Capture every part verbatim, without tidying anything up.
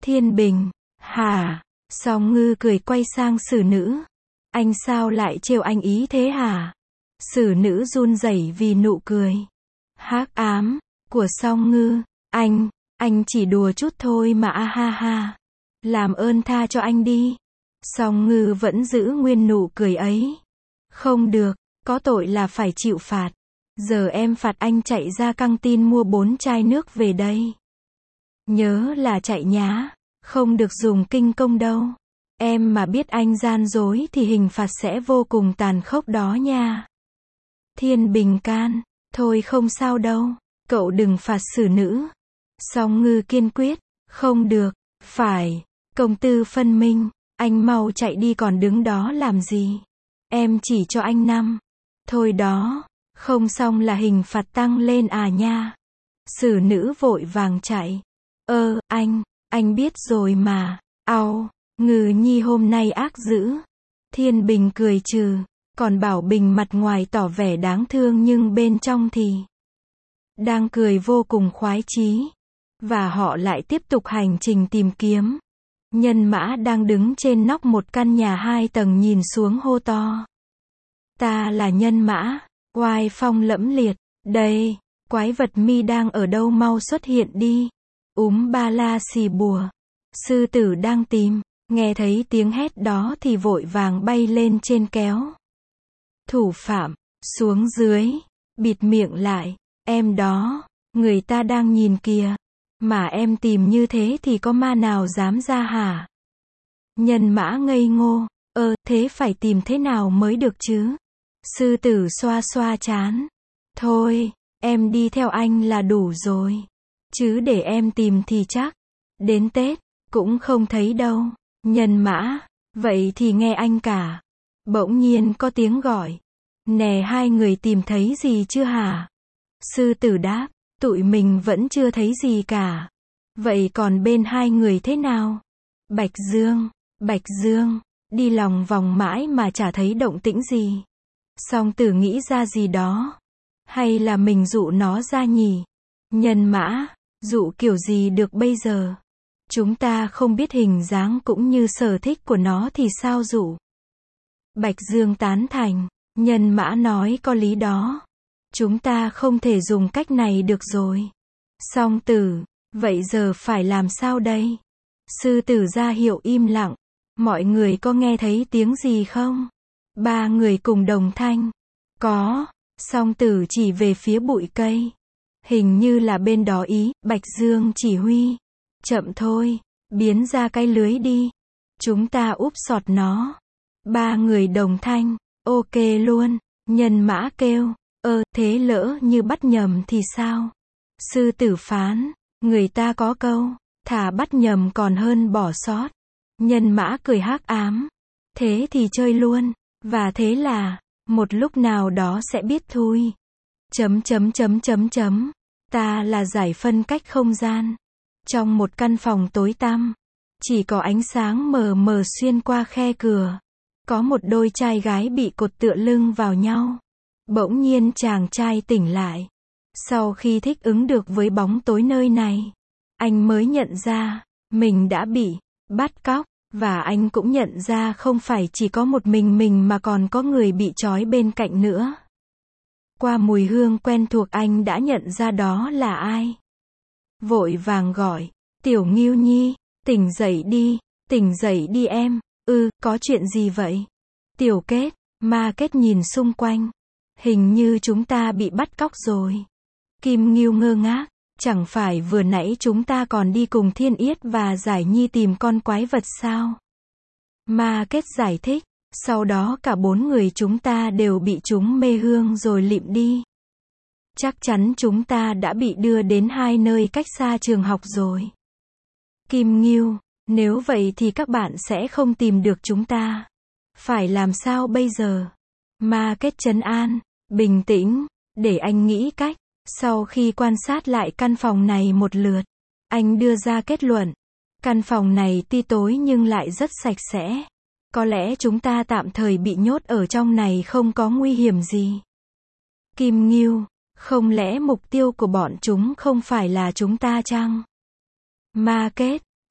Thiên Bình, hả? Song Ngư cười quay sang Sử Nữ. Anh sao lại trêu anh ý thế hả? Sử Nữ run rẩy vì nụ cười hắc ám của Song Ngư. Anh, anh chỉ đùa chút thôi mà a ha ha. Làm ơn tha cho anh đi. Song Ngư vẫn giữ nguyên nụ cười ấy. Không được, có tội là phải chịu phạt. Giờ em phạt anh chạy ra căng tin mua bốn chai nước về đây. Nhớ là chạy nhá, không được dùng kinh công đâu. Em mà biết anh gian dối thì hình phạt sẽ vô cùng tàn khốc đó nha. Thiên Bình can, thôi không sao đâu, cậu đừng phạt Sử Nữ. Song Ngư kiên quyết, không được, phải, công tư phân minh, anh mau chạy đi còn đứng đó làm gì. Em chỉ cho anh năm. Thôi đó, không xong là hình phạt tăng lên à nha. Sử Nữ vội vàng chạy. Ơ, anh, anh biết rồi mà, au, Ngư nhi hôm nay ác dữ. Thiên Bình cười trừ, còn Bảo Bình mặt ngoài tỏ vẻ đáng thương nhưng bên trong thì đang cười vô cùng khoái chí. Và họ lại tiếp tục hành trình tìm kiếm. Nhân Mã đang đứng trên nóc một căn nhà hai tầng nhìn xuống hô to. Ta là Nhân Mã, oai phong lẫm liệt, đây, quái vật mi đang ở đâu mau xuất hiện đi. Úm ba la xì bùa, sư tử đang tìm, nghe thấy tiếng hét đó thì vội vàng bay lên trên kéo. Thủ phạm, xuống dưới, bịt miệng lại, em đó, người ta đang nhìn kìa, mà em tìm như thế thì có ma nào dám ra hả? Nhân Mã ngây ngô, ơ, thế phải tìm thế nào mới được chứ? Sư tử xoa xoa trán, thôi, em đi theo anh là đủ rồi. Chứ để em tìm thì chắc, đến Tết, cũng không thấy đâu. Nhân Mã, vậy thì nghe anh cả. Bỗng nhiên có tiếng gọi. Nè hai người tìm thấy gì chưa hả? Sư tử đáp, tụi mình vẫn chưa thấy gì cả. Vậy còn bên hai người thế nào? Bạch Dương, Bạch Dương, đi lòng vòng mãi mà chả thấy động tĩnh gì. Song Tử nghĩ ra gì đó. Hay là mình dụ nó ra nhỉ? Nhân Mã, dụ kiểu gì được bây giờ? Chúng ta không biết hình dáng cũng như sở thích của nó thì sao dụ? Bạch Dương tán thành, Nhân Mã nói có lý đó. Chúng ta không thể dùng cách này được rồi. Song Tử, vậy giờ phải làm sao đây? Sư tử ra hiệu im lặng. Mọi người có nghe thấy tiếng gì không? Ba người cùng đồng thanh. Có. Song Tử chỉ về phía bụi cây. Hình như là bên đó ý. Bạch Dương chỉ huy. Chậm thôi, biến ra cái lưới đi. Chúng ta úp sọt nó. Ba người đồng thanh. Ok luôn. Nhân Mã kêu. Ơ, thế lỡ như bắt nhầm thì sao? Sư tử phán. Người ta có câu. Thà bắt nhầm còn hơn bỏ sót. Nhân Mã cười hắc ám. Thế thì chơi luôn. Và thế là, một lúc nào đó sẽ biết thôi. Chấm chấm chấm chấm chấm. Ta là giải phân cách không gian. Trong một căn phòng tối tăm, chỉ có ánh sáng mờ mờ xuyên qua khe cửa. Có một đôi trai gái bị cột tựa lưng vào nhau. Bỗng nhiên chàng trai tỉnh lại. Sau khi thích ứng được với bóng tối nơi này, anh mới nhận ra, mình đã bị bắt cóc. Và anh cũng nhận ra không phải chỉ có một mình mình mà còn có người bị trói bên cạnh nữa. Qua mùi hương quen thuộc anh đã nhận ra đó là ai. Vội vàng gọi, Tiểu Ngưu Nhi, tỉnh dậy đi, tỉnh dậy đi em. Ừ, có chuyện gì vậy? Tiểu Kết, Ma Kết nhìn xung quanh. Hình như chúng ta bị bắt cóc rồi. Kim Ngưu ngơ ngác, chẳng phải vừa nãy chúng ta còn đi cùng Thiên Yết và Giải Nhi tìm con quái vật sao? Ma Kết giải thích, sau đó cả bốn người chúng ta đều bị chúng mê hương rồi lịm đi. Chắc chắn chúng ta đã bị đưa đến hai nơi cách xa trường học rồi. Kim Ngưu, nếu vậy thì các bạn sẽ không tìm được chúng ta. Phải làm sao bây giờ? Ma Kết trấn an, bình tĩnh, để anh nghĩ cách. Sau khi quan sát lại căn phòng này một lượt, anh đưa ra kết luận. Căn phòng này tuy tối nhưng lại rất sạch sẽ. Có lẽ chúng ta tạm thời bị nhốt ở trong này không có nguy hiểm gì. Kim Ngưu, không lẽ mục tiêu của bọn chúng không phải là chúng ta chăng? Ma Kết,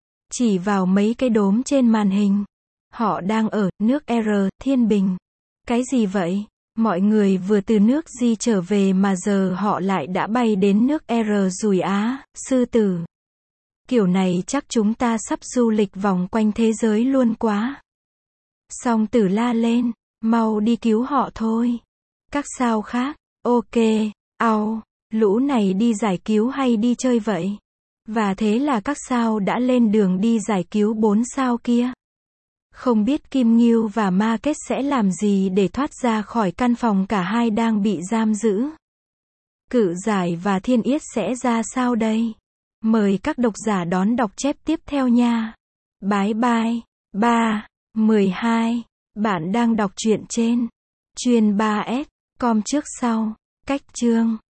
chỉ vào mấy cái đốm trên màn hình. Họ đang ở nước R, Thiên Bình. Cái gì vậy? Mọi người vừa từ nước Di trở về mà giờ họ lại đã bay đến nước R Rùi Á, Sư Tử. Kiểu này chắc chúng ta sắp du lịch vòng quanh thế giới luôn quá. Song Tử la lên, mau đi cứu họ thôi. Các sao khác, ok, ao, lũ này đi giải cứu hay đi chơi vậy? Và thế là các sao đã lên đường đi giải cứu bốn sao kia. Không biết Kim Ngưu và Ma Kết sẽ làm gì để thoát ra khỏi căn phòng cả hai đang bị giam giữ. Cự Giải và Thiên Yết sẽ ra sao đây? Mời các độc giả đón đọc chép tiếp theo nha. Bye bye. ba, mười hai. Bạn đang đọc truyện trên chuyên ba S com trước sau. Cách chương